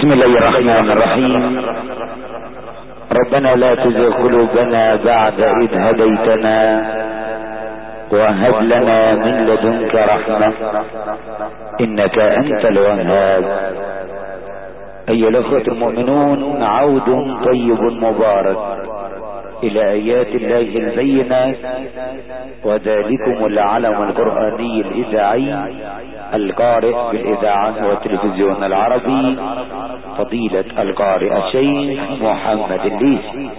بسم الله الرحمن الرحيم. ربنا لا تزغ قلوبنا بعد إذ هديتنا وهب لنا من لدنك رحمة إنك أنت الوهاب. أيها الأخوة المؤمنون، عود طيب مبارك إلى آيات الله البينات، وذلكم العلم القرآني الإذاعي القارئ بالإذاعة والتلفزيون العربي، فضيلة القارئ الشيخ محمد الليثي.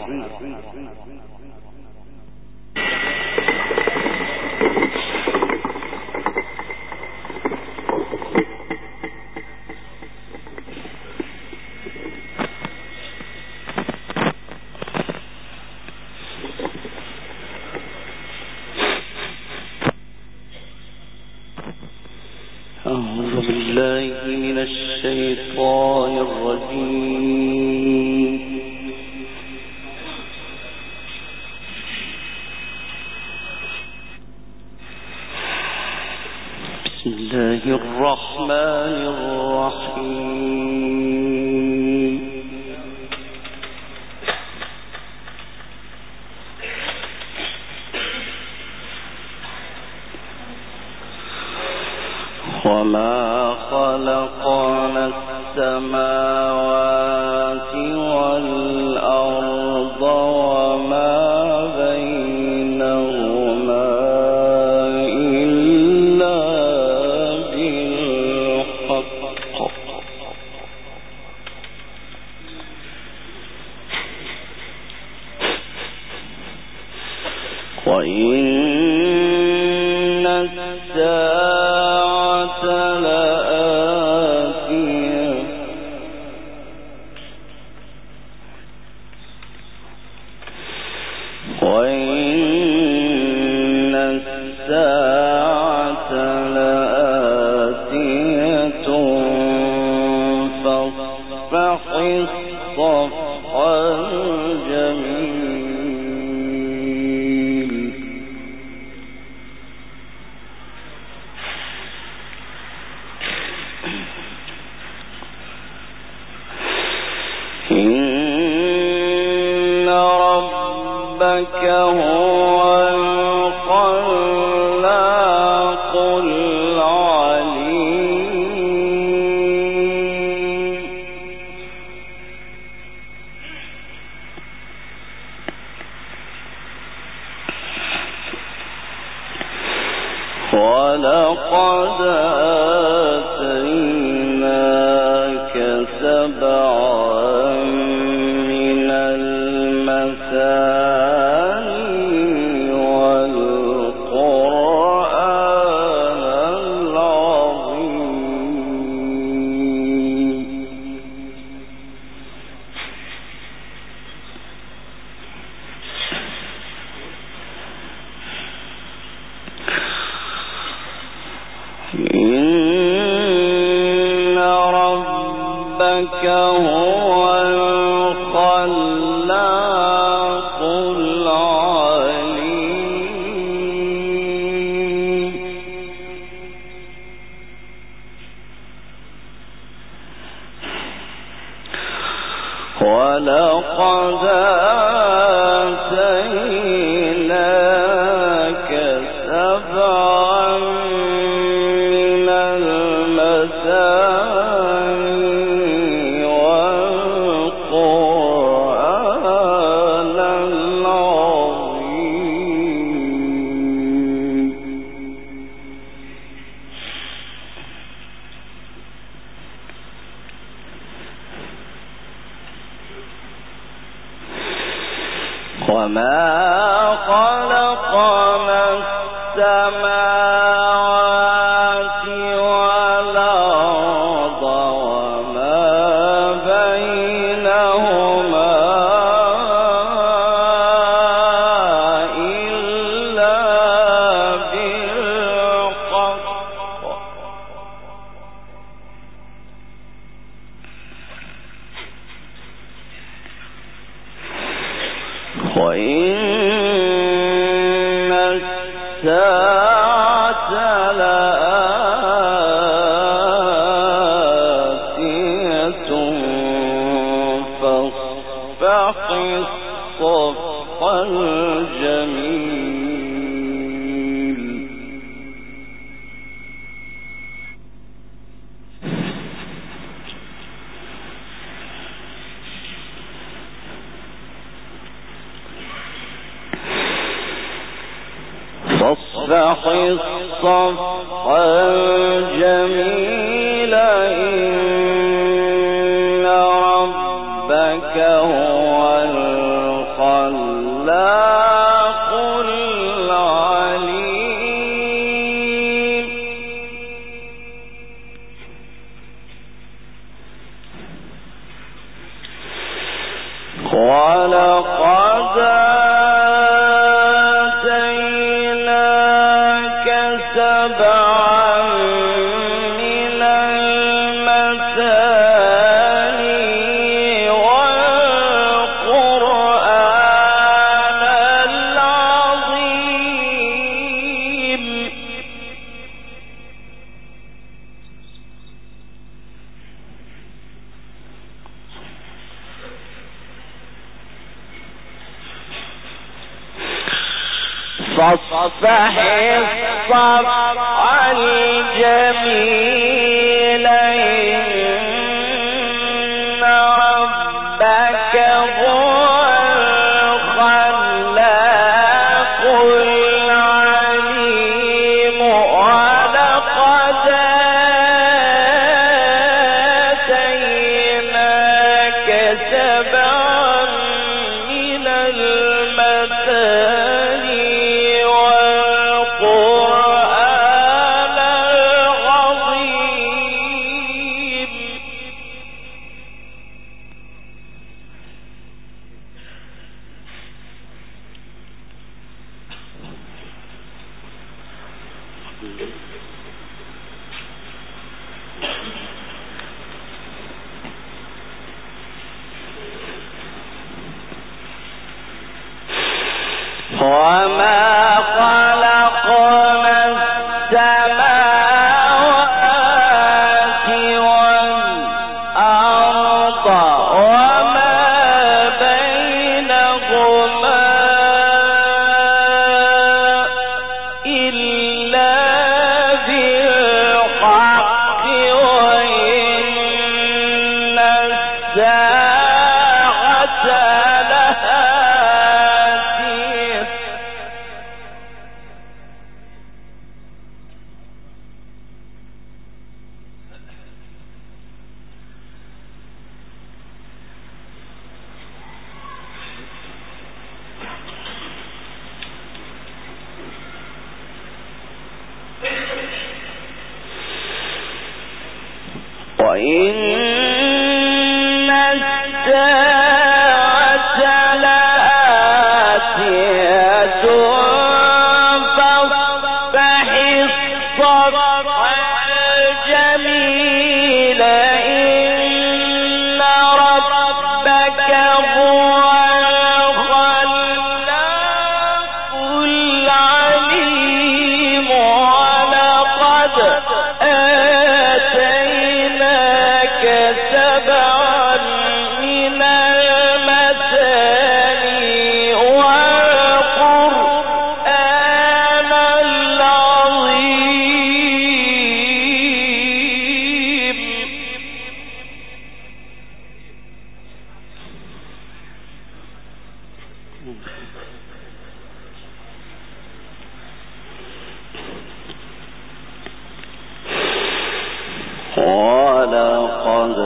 وما خلقنا السماوات والأرض وما بينهما إلا بالحق وإن الساعة لآتية فاصفح الصفح الجميل. إن ربك هو الخلاق العليم. ولقد آتيناك سبعا من المثاني والقرآن العظيم. إن ربك هو الخلاق العليم. ولقد آتيناك سبعا من المثاني والقرآن العظيم. وما خلقنا السماوات والأرض وما بينهما إلا بالحق وإن صفا جميلا إن ربك هو الخلاق العليم ولقد آتيناك سبعا من المثاني والقرآن العظيم فاصفح الصفح الجميل إن ربك هو الخلاق العليم ولقد آتيناك سبعا من المثاني والقرآن العظيم وما خلقنا السماوات والأرض وما بينهما إلا بالحق وإن الساعة لآتية وإن الساعة لآتية فاصفح الصفح الجميل إن ربك هو الخلاق العليم ولقد آتيناك سبعا من المثاني والقرآن العظيم ولقد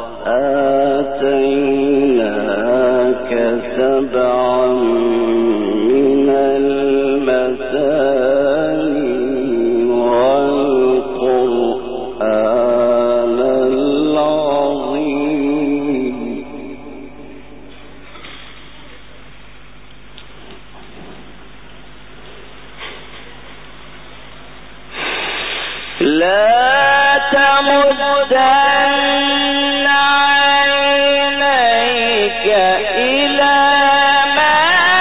آتيناك سبعا من المثاني والقرآن العظيم لا تمدن عينيك إلى ما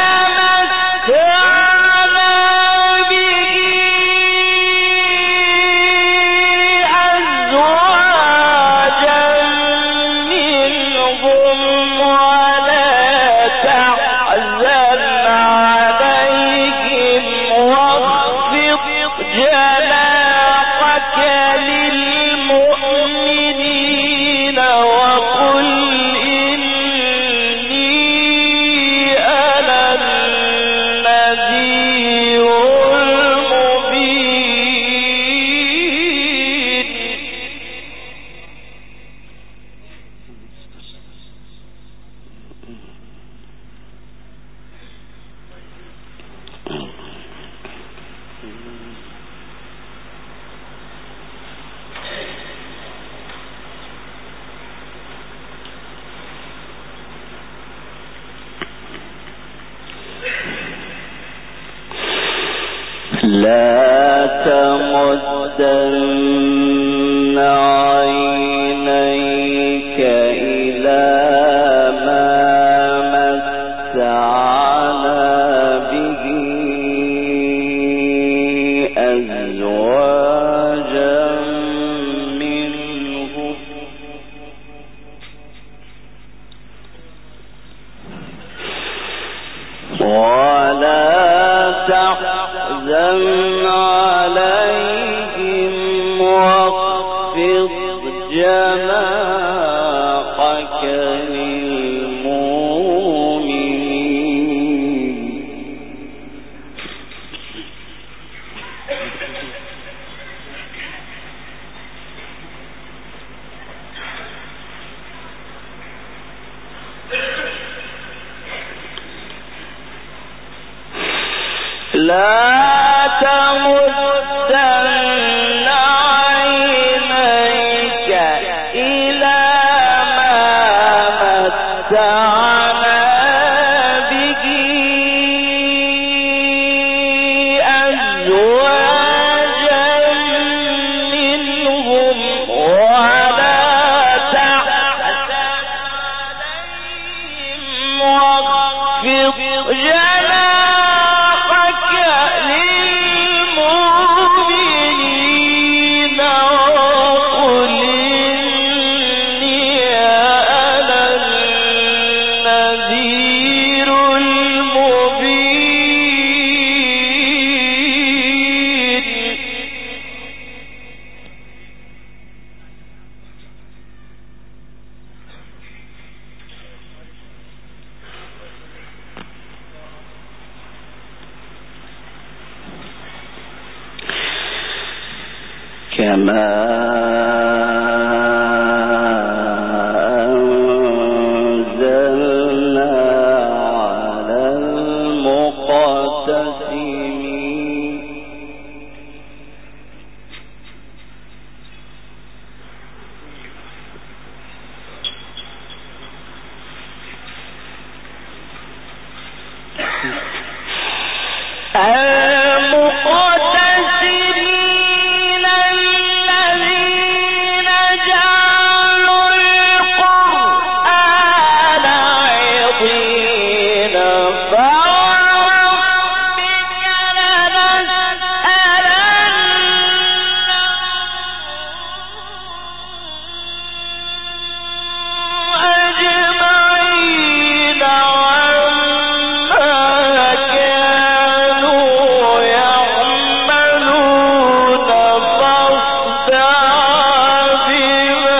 متعنا به أزواجا منهم ولا تحزن عليهم واخفض جناحك للمؤمنين عينيك إلى ما متعنا به أزواجا منهم ولا تحزن عليهم واخفض جناحك للمؤمنين لا تمدن عينيك إلى ما متعنا به أزواجا منهم ولا تحزن عليهم واخفض جناحك للمؤمنين وقل إني أنا النذير المبين كما أنزلنا على المقتسمين المقتسمين الذين جعلوا القرآن عضين فوربك لنسألنهم أجمعين عما كانوا يعملون فاصدع بما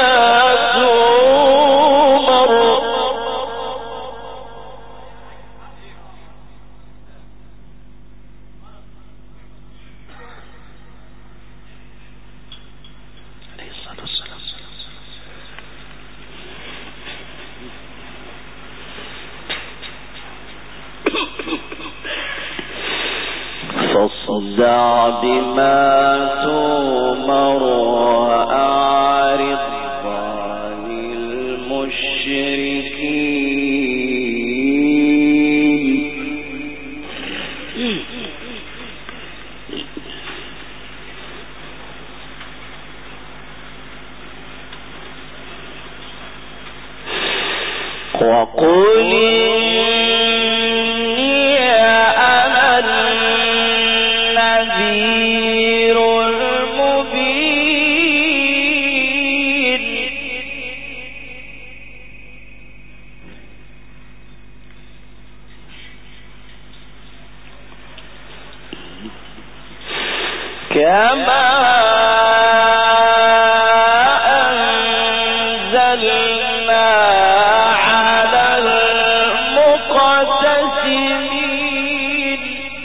تؤمر عليه الصلاة والسلام فاصدع بما تؤمر وأعرض عن المشركين وقل إني أنا النذير المبين كما أنزلنا على المقتسمين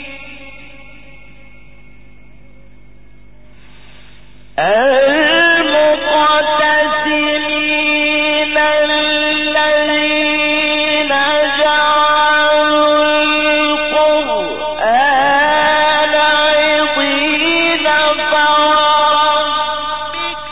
المقتسمين الذين جعلوا القرآن عضين فوربك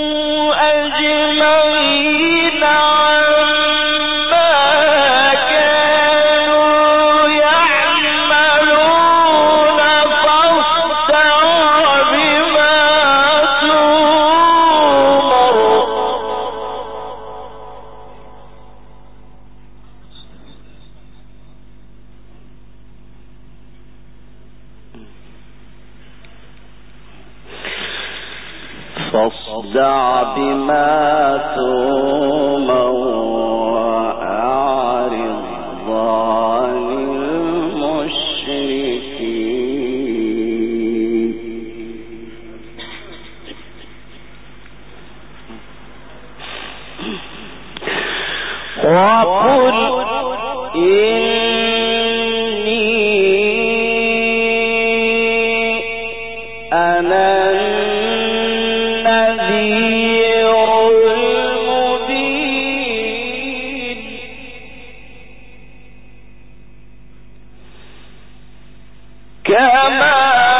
لنسألنهم أجمعين عما كانوا فاصدع بما تؤمر وأعرض عن المشركين وقل إني أنا النذير المبين كما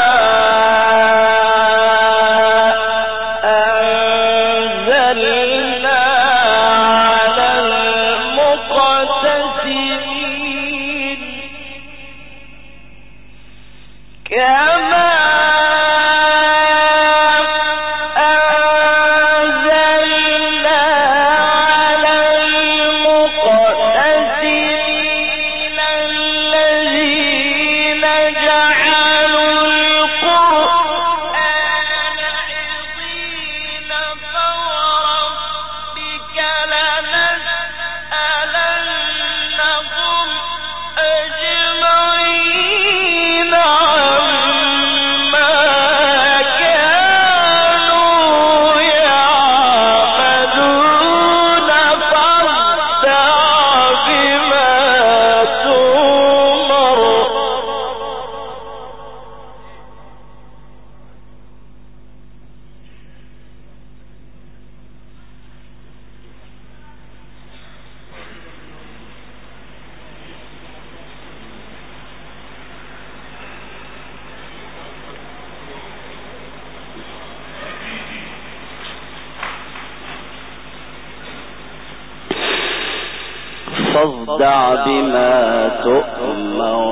فاصدع بما تؤمر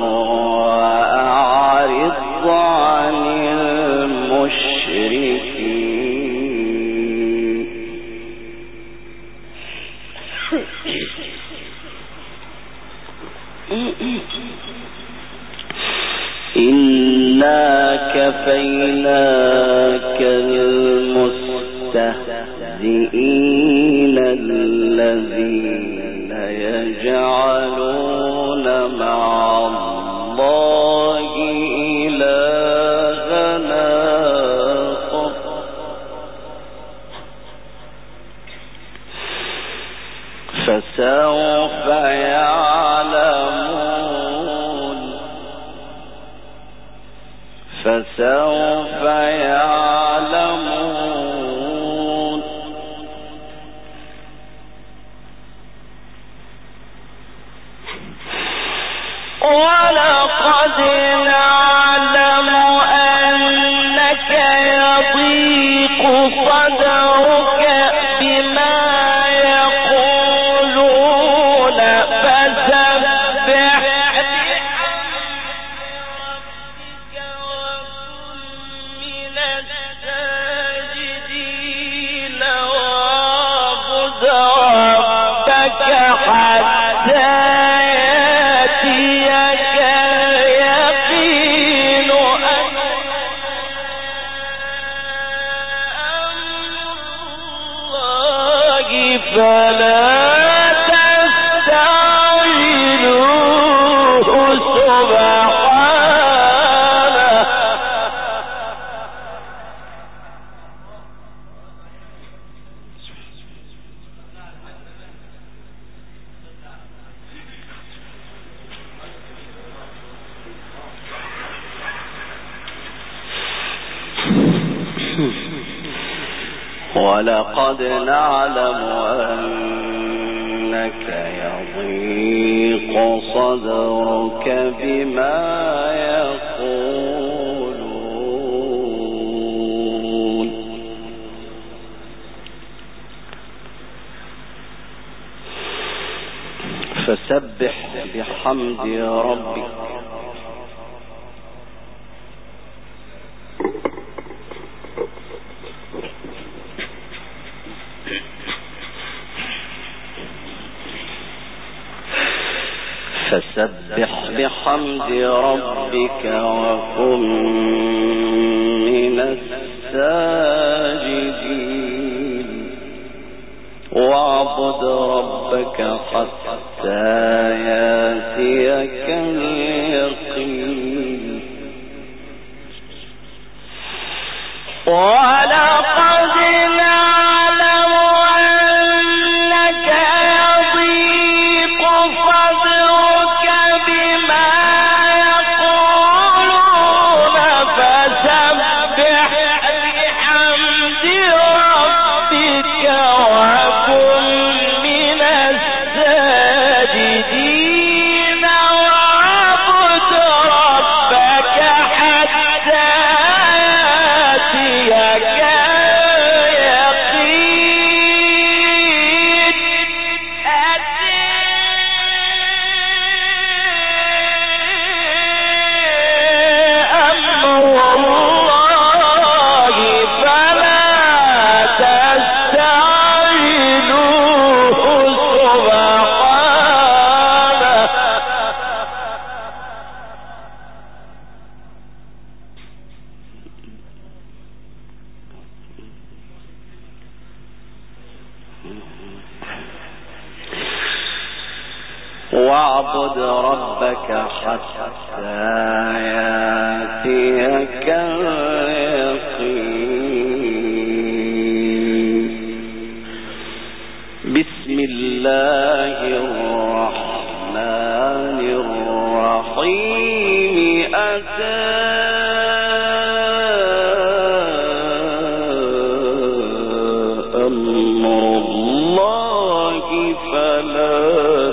وأعرض عن المشركين إنا كفيناك المستهزئين الذين يجعلون مع الله إلهنا فسوف يعلمون ولقد نعلم أنك يضيق صدرك بما يقولون فسبح بحمد ربك وكن من الساجدين واعبد ربك حتى ولقد نعلم أنك يضيق صدرك بما يقولون فسبح بحمد ربك فسبح بحمد ربك وكن من الساجدين واعبد ربك حتى ياتيك اليقين ولقد نعلم أنك يضيق صدرك بما يقولون فسبح بحمد ربك وكن من الساجدين واعبد ربك حتى واعبد ربك حتى ياتيك اليقين بسم الله الرحمن الرحيم أتى أمر الله فلا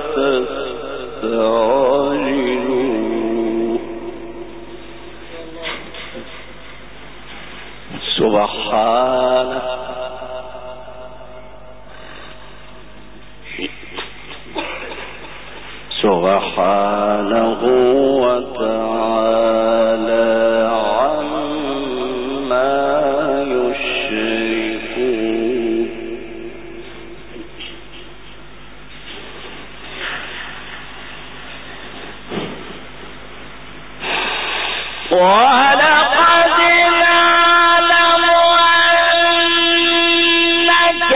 تستعجلوا سبحانه وتعالى عما يشركون ولقد نعلم أنك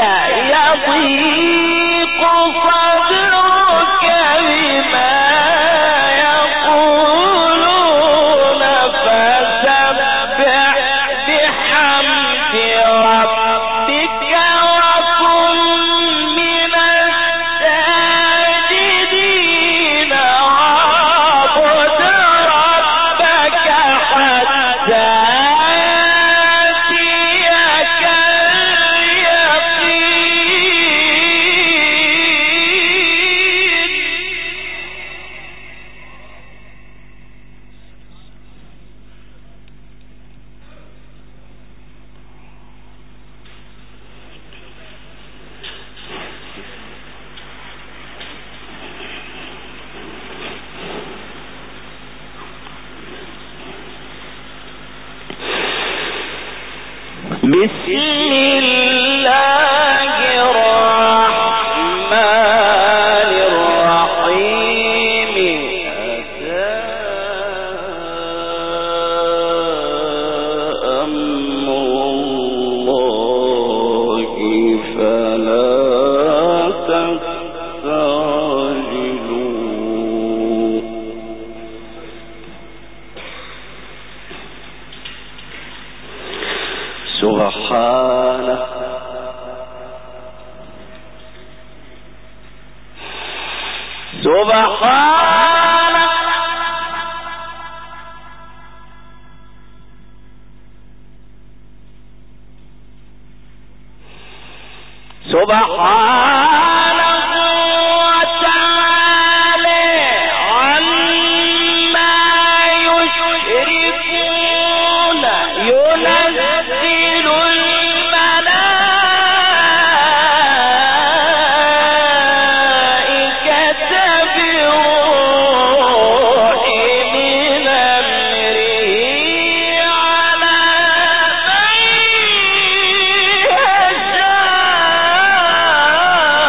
يضيق صدرك بما يقولون فسبح بحمد ربك وكن من الساجدين واعبد ربك حتى يأتيك بسم الله الرحمن الرحيم أتى أمر الله فلا تستعجلوا سبحانه وتعالى عما يشركون ينزل الملائكة بالروح من أمره على من يشاء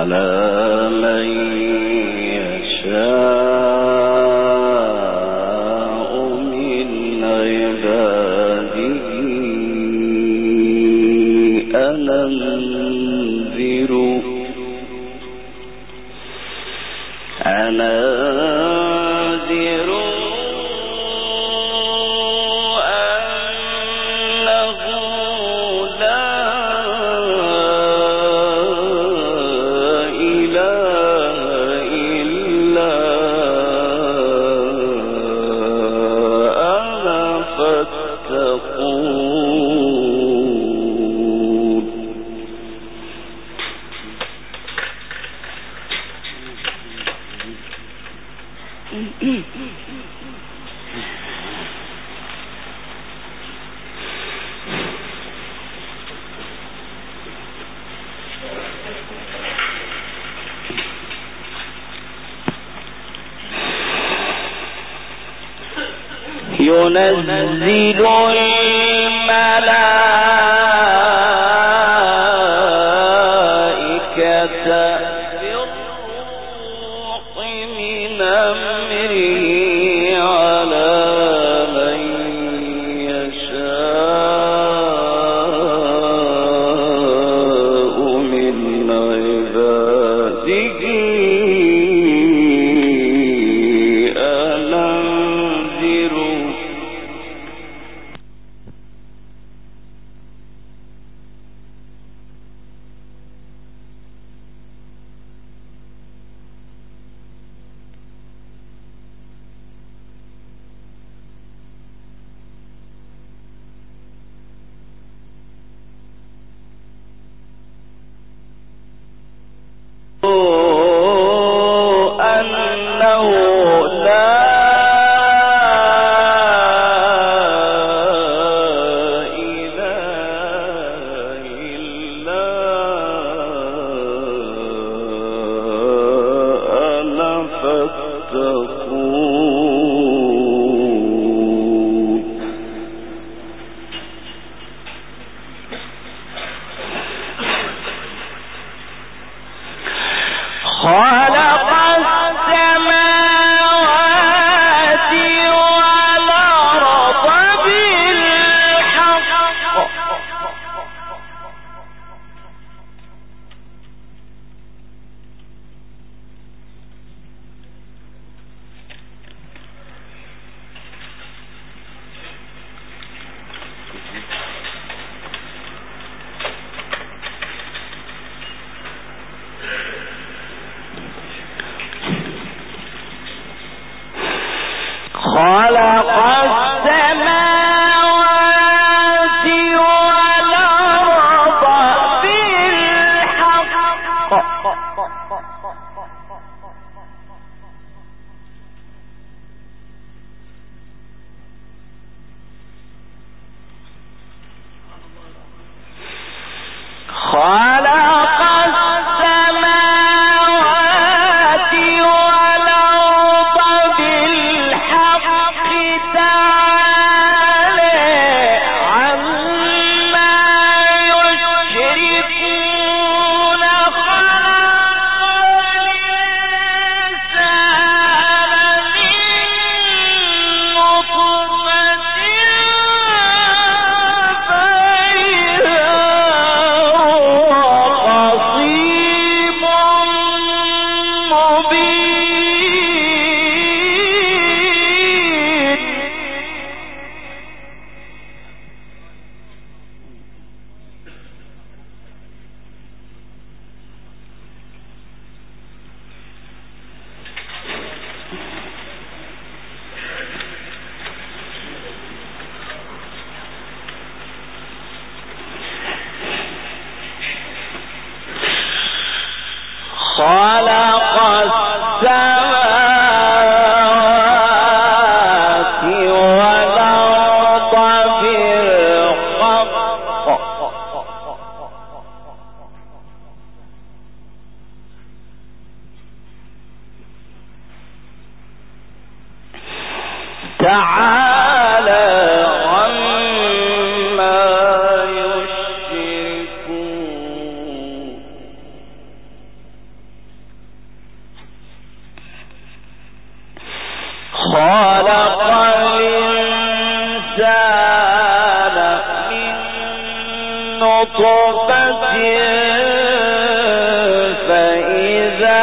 ينزل الملائكة بالروح من أمره على من يشاء من عباده من نطفة فإذا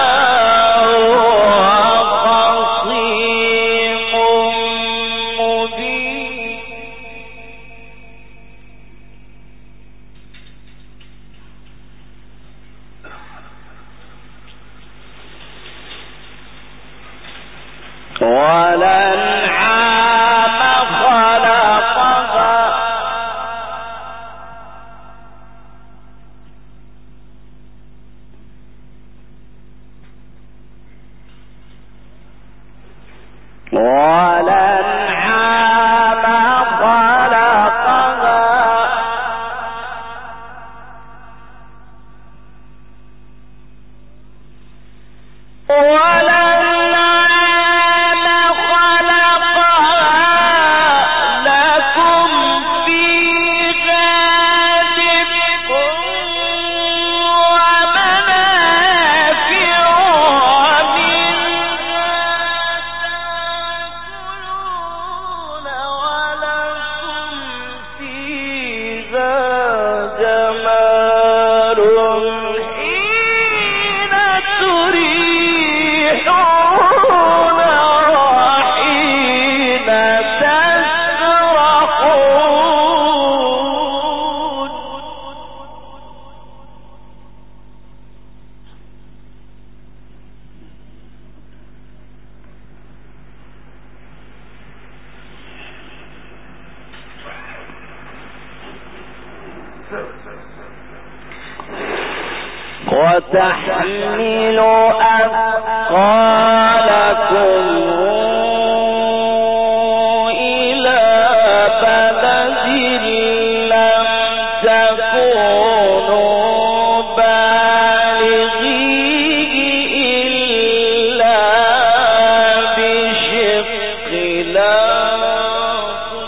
وتحمل أثقالكم إلى بلد لم تكونوا بالغيه إلا بشق الأنفس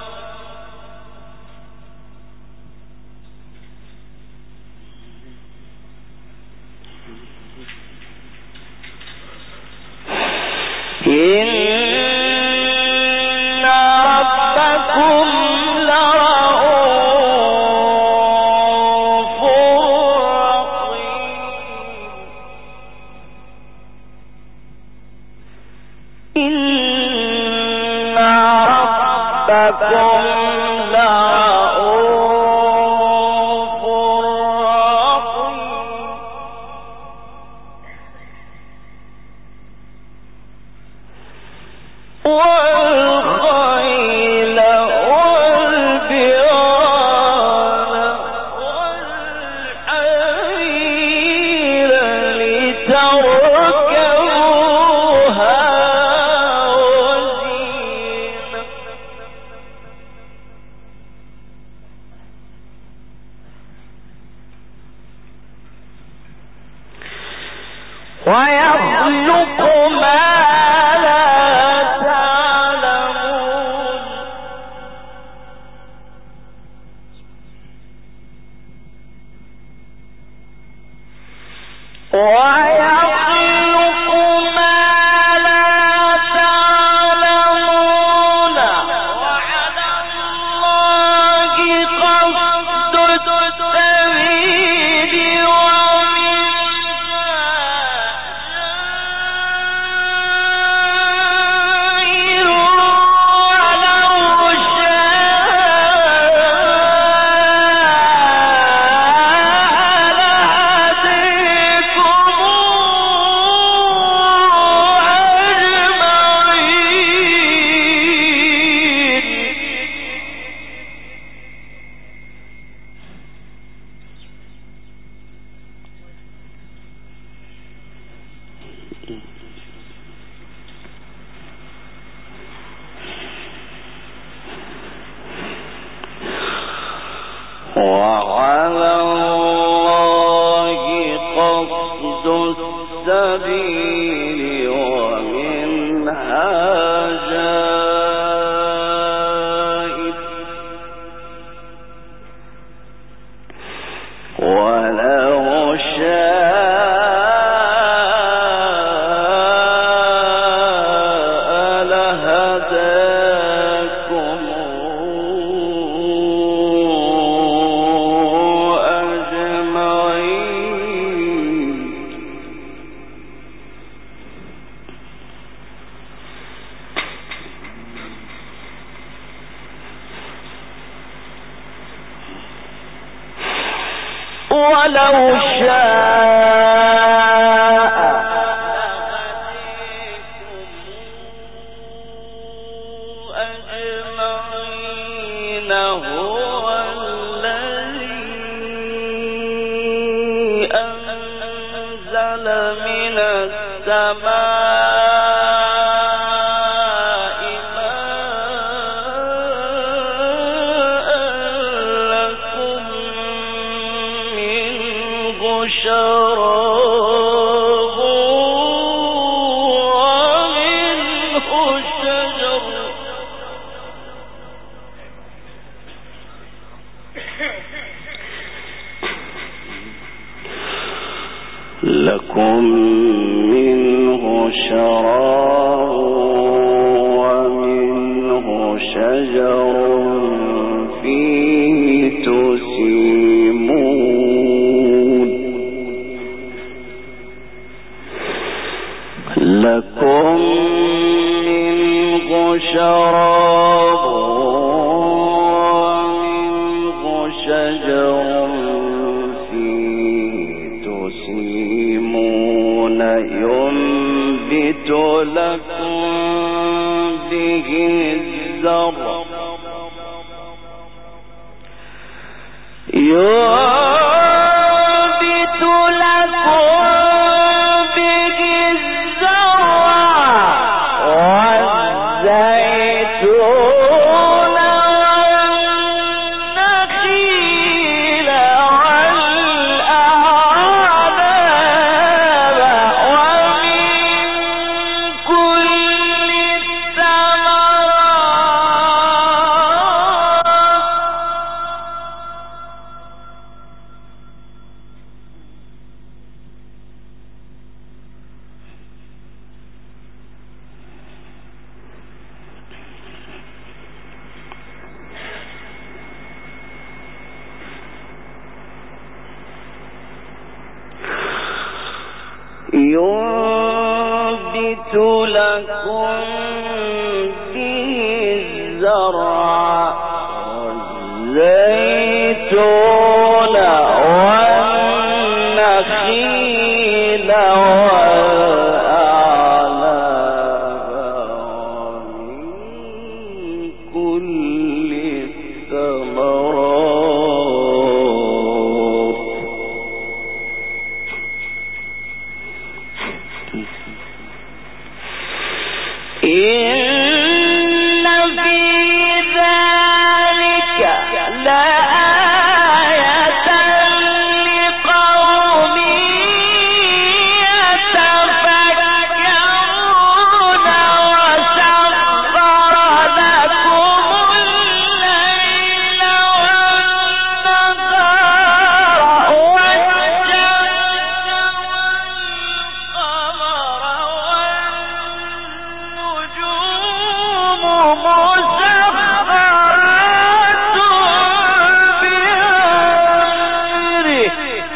إن ربكم لرؤوف رحيم إن ربكم لرؤوف رحيم والخيل والبغال والحمير لتركبوها وزينة ويخلق ما لا تعلمون ويخلق ما لا تعلمون وعلى الله قصد السبيل ومنها جائر ولو شاء لهديكم وعلى الله قصد السبيل ومنها جائر ولو شاء لهداكم ولو لكم منه شراب ومنه شجر فيه تسيمون لكم منه شراب ومنه شجر ينبت لكم به الزرع ينبت لكم به الزرع والزيتون والنخيل والأعناب ومن كل الثمرات إن في ذلك لآية لقوم يتفكرون وسخر لكم الليل والنهار والشمس والقمر مسخرات بأمره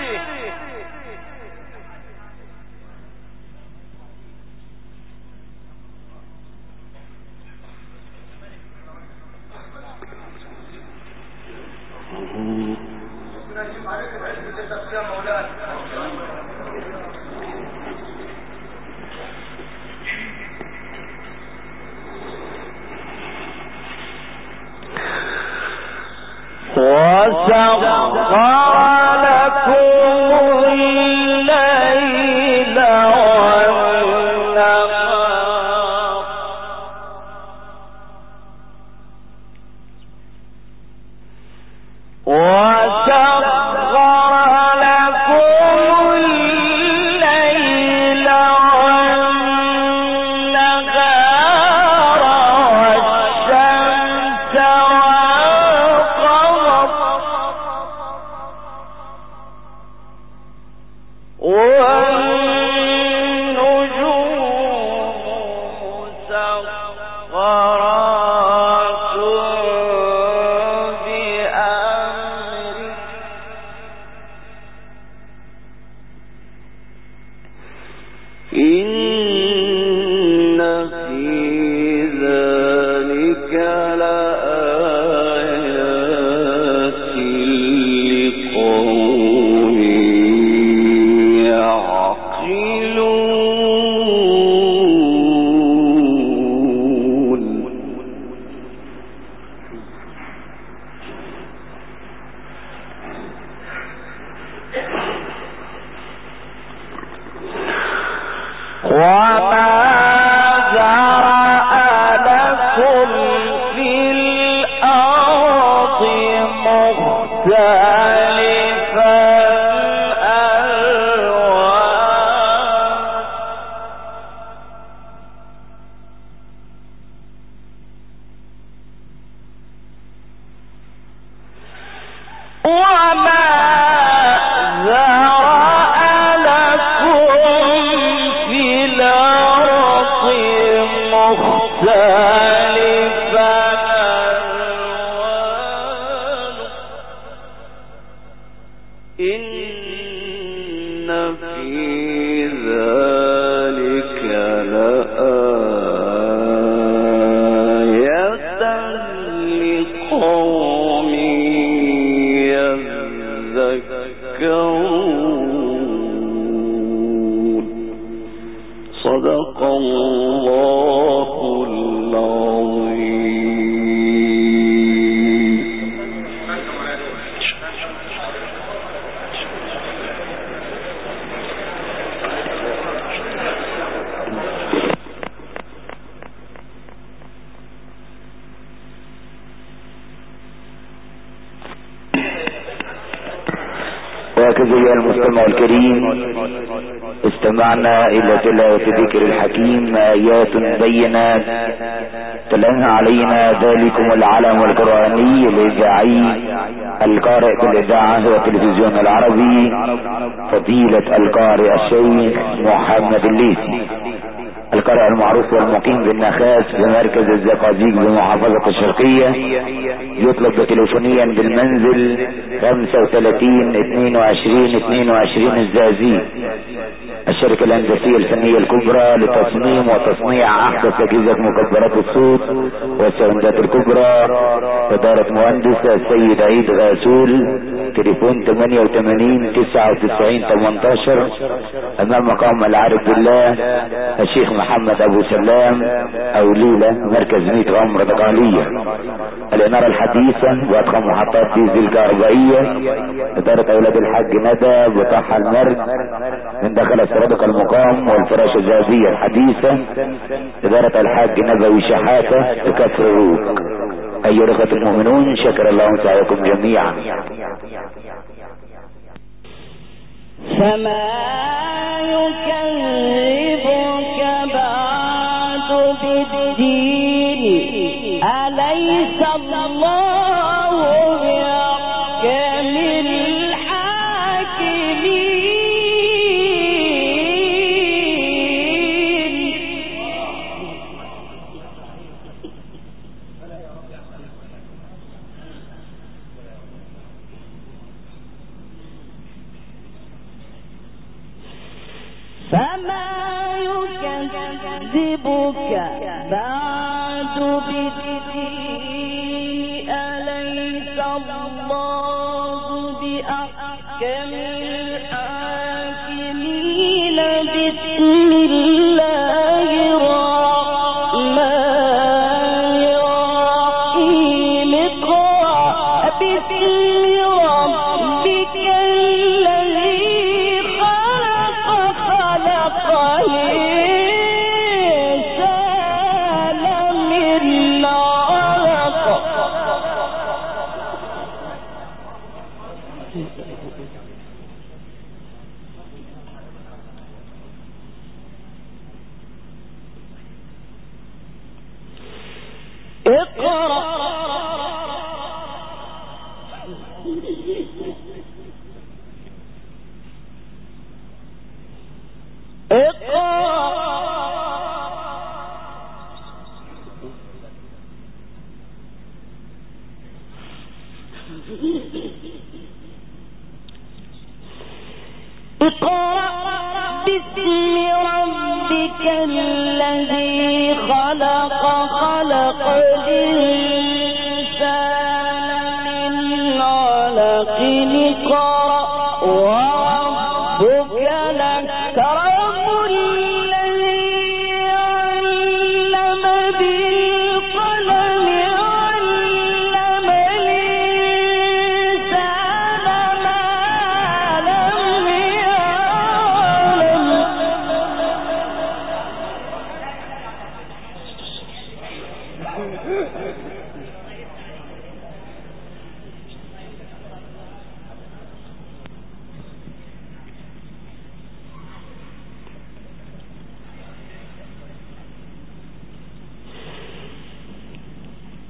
وسخر لكم الليل والنهار والنجوم مسخرات بأمره وهكذا أيها المستمع الكريم استمعنا إلى تلاوة ذكر الحكيم آيات بينات تلاها علينا ذلكم العلم القرآني الإذاعي القارئ بالإذاعة والتلفزيون العربي فضيلة القارئ الشيخ محمد الليثي، القارئ المعروف والمقيم بالنخاس بمركز الزقازيق بمحافظة الشرقية. يطلب تليفونيا بالمنزل 35 22 22 الزقازيق. الشركة الهندسية الفنية الكبرى لتصميم وتصنيع احدث اجهزة مكبرات الصوت والساوندات الكبرى، ادارة مهندس السيد عيد غاسول، تليفون 88 99 18 امام مقام العارف بالله الشيخ محمد ابو سلام او ليلة مركز 100 غمرة دقالية. الانارة الحديثة واضخم محطات ديزل كهربائية، ادارة اولاد الحاج ندى بطاحة المرج من داخل السرادق المقام والفراش الذهبية الحديثة، ادارة الحاج نبوي شحاتة بكفر الروك. ايها الاخوة المؤمنون شكر الله سعيكم جميعا. فما يكذبك بعد بالدين أليس الله بأحكم الحاكمين. فما يكذبك بعد بالدين أليس الله بأحكم الحاكمين. بسم الله الرحمن الرحيم. اقرأ باسم ربك الذي خلق الإنسان من علق. اقرأ اقرأ باسم ربك الذي خلق الإنسان من علق. اقرأ وربك الأكرم الذي علم بالقلم علم الإنسان ما لم يعلم.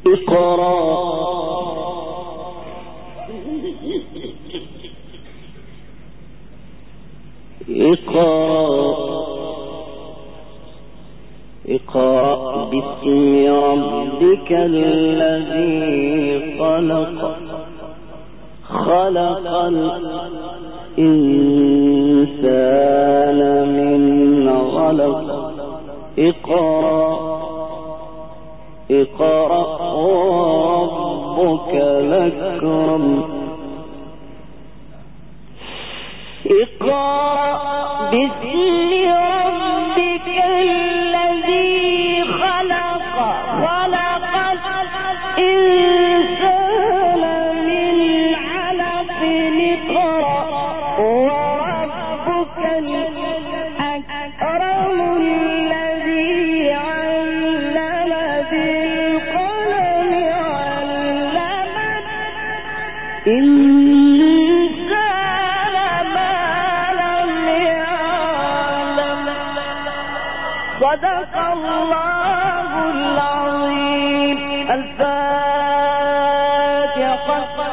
اقرأ باسم ربك الذي خلق الإنسان من علق اقرأ وربك الأكرم اقرأ باسم ربك الذي خلق الإنسان من علق اقرأ وربك الأكرم الذي علم بالقلم علم صدق الله العظيم. الفاتحة.